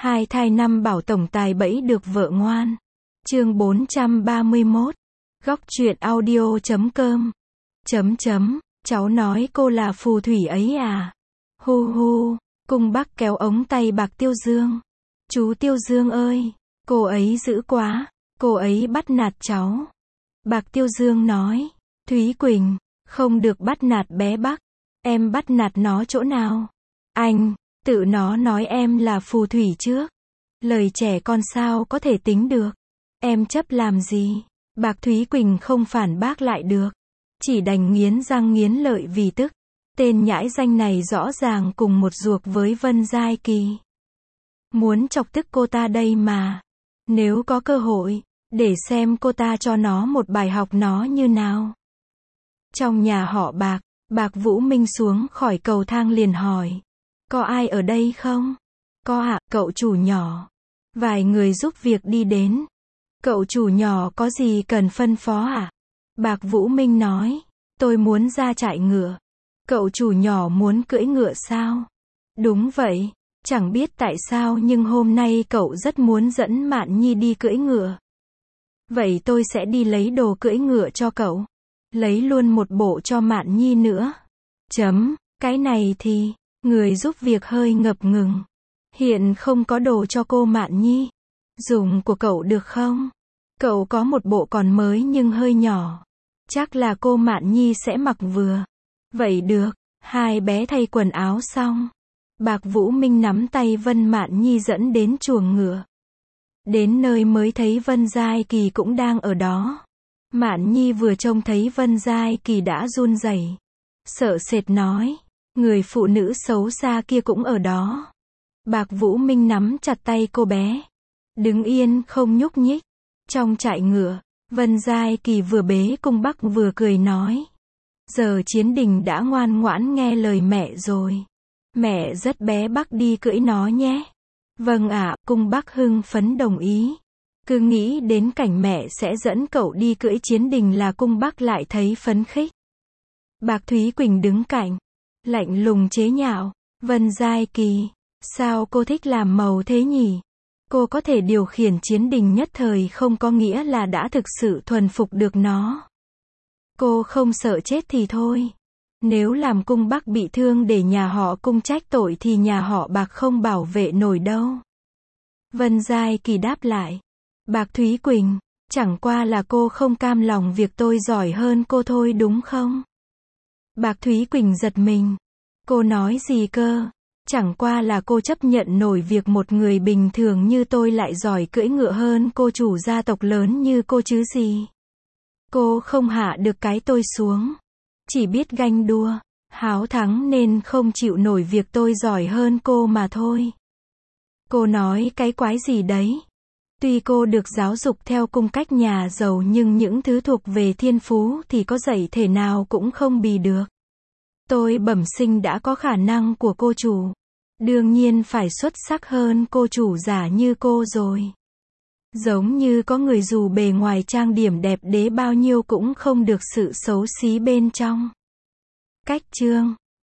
Hai thai năm bảo tổng tài bẫy được vợ ngoan. Chương 431. Góc truyện audio.com. Cháu nói cô là phù thủy ấy à? Hu hu. Cung Bắc kéo ống tay Bạc Tiêu Dương. Chú Tiêu Dương ơi, cô ấy dữ quá, cô ấy bắt nạt cháu. Bạc Tiêu Dương nói. Thúy Quỳnh, không được bắt nạt bé Bắc. Em bắt nạt nó chỗ nào? Anh, tự nó nói em là phù thủy trước. Lời trẻ con sao có thể tính được. Em chấp làm gì? Bạc Thúy Quỳnh không phản bác lại được. Chỉ đành nghiến răng nghiến lợi vì tức. Tên nhãi danh này rõ ràng cùng một ruột với Vân Giai Kỳ. Muốn chọc tức cô ta đây mà. Nếu có cơ hội, để xem cô ta cho nó một bài học nó như nào. Trong nhà họ Bạc, Bạc Vũ Minh xuống khỏi cầu thang liền hỏi. Có ai ở đây không? Có ạ, cậu chủ nhỏ. Vài người giúp việc đi đến. Cậu chủ nhỏ có gì cần phân phó ạ? Bạc Vũ Minh nói. Tôi muốn ra trại ngựa. Cậu chủ nhỏ muốn cưỡi ngựa sao? Đúng vậy. Chẳng biết tại sao nhưng hôm nay cậu rất muốn dẫn Mạn Nhi đi cưỡi ngựa. Vậy tôi sẽ đi lấy đồ cưỡi ngựa cho cậu. Lấy luôn một bộ cho Mạn Nhi nữa. Cái này thì, người giúp việc hơi ngập ngừng. Hiện không có đồ cho cô Mạn Nhi. Dùng của cậu được không? Cậu có một bộ còn mới nhưng hơi nhỏ. Chắc là cô Mạn Nhi sẽ mặc vừa. Vậy được, hai bé thay quần áo xong. Bạc Vũ Minh nắm tay Vân Mạn Nhi dẫn đến chuồng ngựa. Đến nơi mới thấy Vân Giai Kỳ cũng đang ở đó. Mạn Nhi vừa trông thấy Vân Giai Kỳ đã run rẩy, sợ sệt nói. Người phụ nữ xấu xa kia cũng ở đó. Bạc Vũ Minh nắm chặt tay cô bé. Đứng yên không nhúc nhích. Trong trại ngựa, Vân Giai Kỳ vừa bế Cung Bắc vừa cười nói. Giờ Chiến Đình đã ngoan ngoãn nghe lời mẹ rồi. Mẹ rất bé Bắc đi cưỡi nó nhé. Vâng ạ, Cung Bắc hưng phấn đồng ý. Cứ nghĩ đến cảnh mẹ sẽ dẫn cậu đi cưỡi Chiến Đình là Cung Bắc lại thấy phấn khích. Bạc Thúy Quỳnh đứng cạnh, lạnh lùng chế nhạo. Vân Giai Kỳ, sao cô thích làm màu thế nhỉ? Cô có thể điều khiển Chiến Đình nhất thời không có nghĩa là đã thực sự thuần phục được nó. Cô không sợ chết thì thôi. Nếu làm Cung Bắc bị thương để nhà họ Cung trách tội thì nhà họ Bạc không bảo vệ nổi đâu. Vân Giai Kỳ đáp lại. Bạc Thúy Quỳnh, chẳng qua là cô không cam lòng việc tôi giỏi hơn cô thôi đúng không? Bạc Thúy Quỳnh giật mình. Cô nói gì cơ? Chẳng qua là cô chấp nhận nổi việc một người bình thường như tôi lại giỏi cưỡi ngựa hơn cô chủ gia tộc lớn như cô chứ gì. Cô không hạ được cái tôi xuống. Chỉ biết ganh đua, háo thắng nên không chịu nổi việc tôi giỏi hơn cô mà thôi. Cô nói cái quái gì đấy? Tuy cô được giáo dục theo cung cách nhà giàu nhưng những thứ thuộc về thiên phú thì có dạy thể nào cũng không bì được. Tôi bẩm sinh đã có khả năng của cô chủ. Đương nhiên phải xuất sắc hơn cô chủ giả như cô rồi. Giống như có người dù bề ngoài trang điểm đẹp đẽ bao nhiêu cũng không được sự xấu xí bên trong. Cách chương